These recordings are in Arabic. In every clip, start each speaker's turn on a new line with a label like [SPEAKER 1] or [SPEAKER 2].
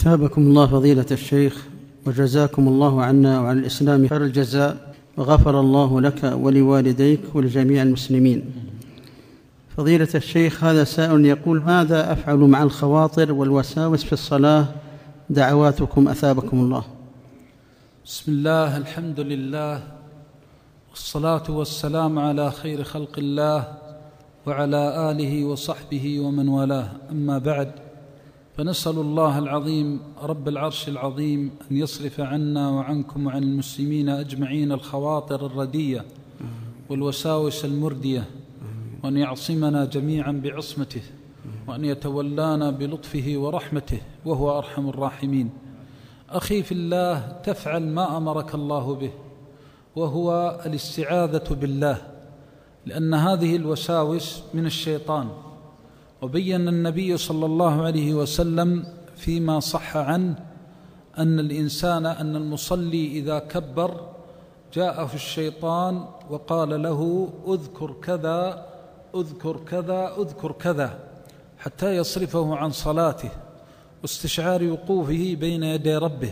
[SPEAKER 1] أثابكم الله فضيلة الشيخ، وجزاكم الله عنا وعن الإسلام خير الجزاء، وغفر الله لك ولوالديك ولجميع المسلمين. فضيلة الشيخ، هذا سائل يقول: ماذا أفعل مع الخواطر والوساوس في الصلاة؟ دعواتكم أثابكم الله.
[SPEAKER 2] بسم الله، الحمد لله، والصلاة والسلام على خير خلق الله وعلى آله وصحبه ومن والاه، أما بعد، فنسأل الله العظيم رب العرش العظيم أن يصرف عنا وعنكم وعن المسلمين أجمعين الخواطر الردية والوساوس المردية، وأن يعصمنا جميعا بعصمته، وأن يتولانا بلطفه ورحمته، وهو أرحم الراحمين. أخي في الله، تفعل ما أمرك الله به، وهو الاستعاذة بالله، لأن هذه الوساوس من الشيطان. وبين النبي صلى الله عليه وسلم فيما صح عنه أن المصلي إذا كبر جاءه الشيطان وقال له: اذكر كذا اذكر كذا اذكر كذا، حتى يصرفه عن صلاته واستشعار وقوفه بين يدي ربه.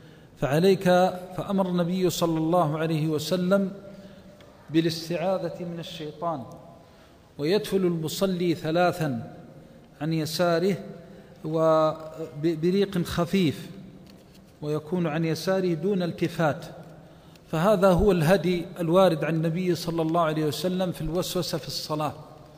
[SPEAKER 2] فأمر النبي صلى الله عليه وسلم بالاستعاذة من الشيطان، ويدفل المصلي ثلاثا عن يساره وبريق خفيف، ويكون عن يساره دون التفات. فهذا هو الهدي الوارد عن النبي صلى الله عليه وسلم في الوسوسة في الصلاة.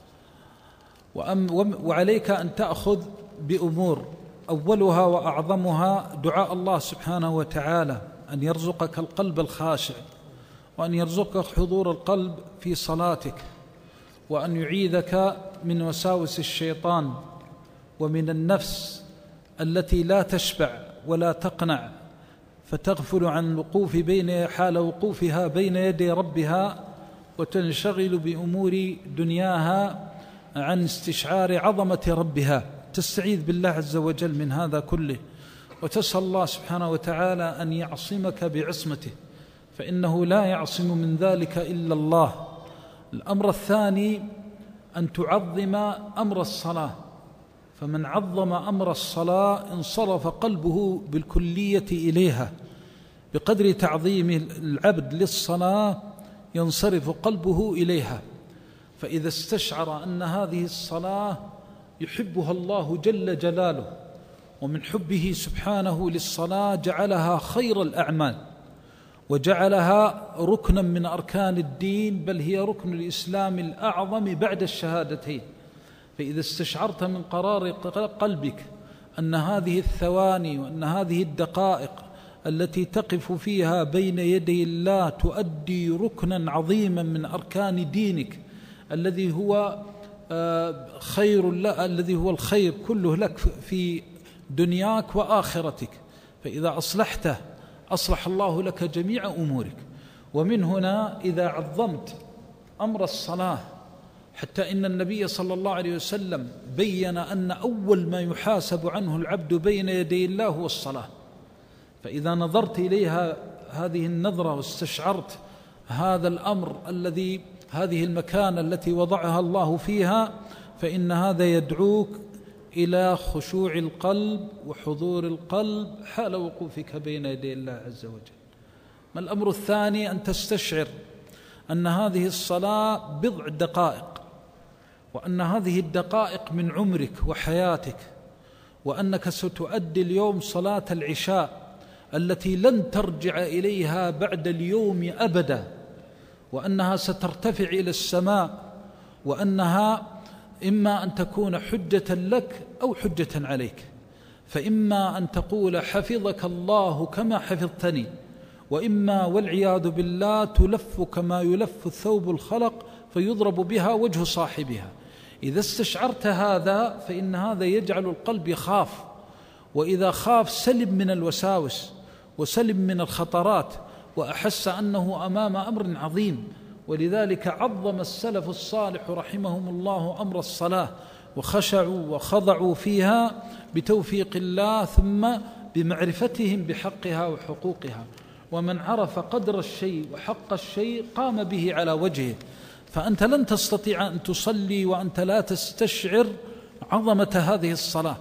[SPEAKER 2] وعليك أن تأخذ بأمور، أولها وأعظمها دعاء الله سبحانه وتعالى أن يرزقك القلب الخاشع، وأن يرزقك حضور القلب في صلاتك، وأن يعيذك من وساوس الشيطان ومن النفس التي لا تشبع ولا تقنع، فتغفل عن الوقوف حال وقوفها بين يدي ربها، وتنشغل بأمور دنياها عن استشعار عظمة ربها. تستعيذ بالله عز وجل من هذا كله، وتسأل الله سبحانه وتعالى أن يعصمك بعصمته، فإنه لا يعصم من ذلك إلا الله. الأمر الثاني أن تعظم أمر الصلاة، فمن عظم أمر الصلاة انصرف قلبه بالكلية إليها. بقدر تعظيم العبد للصلاة ينصرف قلبه إليها، فإذا استشعر أن هذه الصلاة يحبها الله جل جلاله، ومن حبه سبحانه للصلاة جعلها خير الأعمال، وجعلها ركنا من أركان الدين، بل هي ركن الإسلام الأعظم بعد الشهادتين. فإذا استشعرت من قرار قلبك أن هذه الثواني وأن هذه الدقائق التي تقف فيها بين يدي الله تؤدي ركنا عظيما من أركان دينك الذي هو الذي هو الخير كله لك في دنياك وآخرتك، فإذا أصلحته أصلح الله لك جميع أمورك. ومن هنا إذا عظمت أمر الصلاة، حتى إن النبي صلى الله عليه وسلم بين أن أول ما يحاسب عنه العبد بين يدي الله هو الصلاة. فإذا نظرت إليها هذه النظرة واستشعرت هذا الأمر هذه المكانة التي وضعها الله فيها، فإن هذا يدعوك إلى خشوع القلب وحضور القلب حال وقوفك بين يدي الله عز وجل. ما الأمر الثاني؟ أن تستشعر أن هذه الصلاة بضع دقائق، وأن هذه الدقائق من عمرك وحياتك، وأنك ستؤدي اليوم صلاة العشاء التي لن ترجع إليها بعد اليوم أبدا، وأنها سترتفع إلى السماء، وأنها إما أن تكون حجة لك أو حجة عليك. فإما أن تقول حفظك الله كما حفظتني، وإما والعياذ بالله تلف كما يلف الثوب الخلق فيضرب بها وجه صاحبها. إذا استشعرت هذا فإن هذا يجعل القلب يخاف، وإذا خاف سلم من الوساوس وسلم من الخطرات، وأحس أنه أمام أمر عظيم. ولذلك عظم السلف الصالح رحمهم الله أمر الصلاة، وخشعوا وخضعوا فيها بتوفيق الله، ثم بمعرفتهم بحقها وحقوقها. ومن عرف قدر الشيء وحق الشيء قام به على وجهه. فأنت لن تستطيع أن تصلي وأنت لا تستشعر عظمة هذه الصلاة،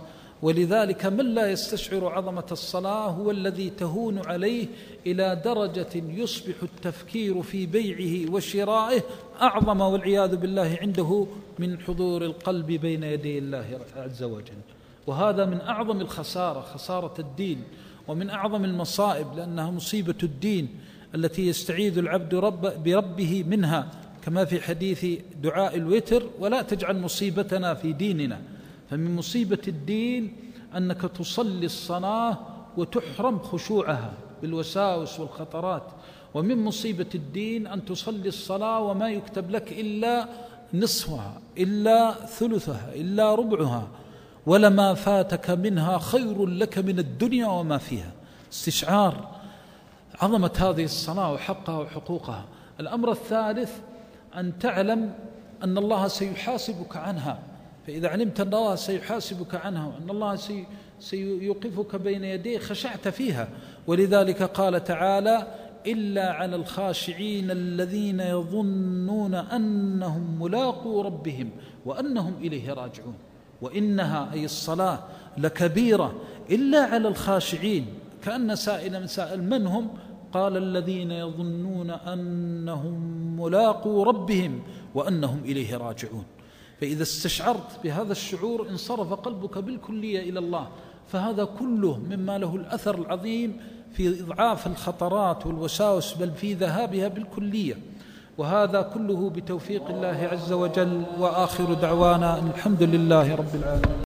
[SPEAKER 2] ولذلك من لا يستشعر عظمة الصلاة هو الذي تهون عليه إلى درجة يصبح التفكير في بيعه وشرائه أعظم والعياذ بالله عنده من حضور القلب بين يدي الله عز وجل. وهذا من أعظم الخسارة، خسارة الدين، ومن أعظم المصائب، لأنها مصيبة الدين التي يستعيذ العبد بربه منها، كما في حديث دعاء الوتر: ولا تجعل مصيبتنا في ديننا. فمن مصيبة الدين أنك تصلي الصلاة وتحرم خشوعها بالوساوس والخطرات، ومن مصيبة الدين أن تصلي الصلاة وما يكتب لك إلا نصفها، إلا ثلثها، إلا ربعها، ولما فاتك منها خير لك من الدنيا وما فيها. استشعار عظمة هذه الصلاة وحقها وحقوقها. الأمر الثالث أن تعلم أن الله سيحاسبك عنها، فإذا علمت أن الله سيحاسبك عنها وأن الله سيوقفك بين يديه خشعت فيها. ولذلك قال تعالى: إلا على الخاشعين الذين يظنون أنهم ملاقو ربهم وأنهم إليه راجعون. وإنها أي الصلاة لكبيرة إلا على الخاشعين. كأن سائلا سأل: من هم؟ قال: الذين يظنون أنهم ملاقو ربهم وأنهم إليه راجعون. فإذا استشعرت بهذا الشعور انصرف قلبك بالكلية إلى الله، فهذا كله مما له الأثر العظيم في إضعاف الخطرات والوساوس، بل في ذهابها بالكلية. وهذا كله بتوفيق الله عز وجل. وآخر دعوانا الحمد لله رب العالمين.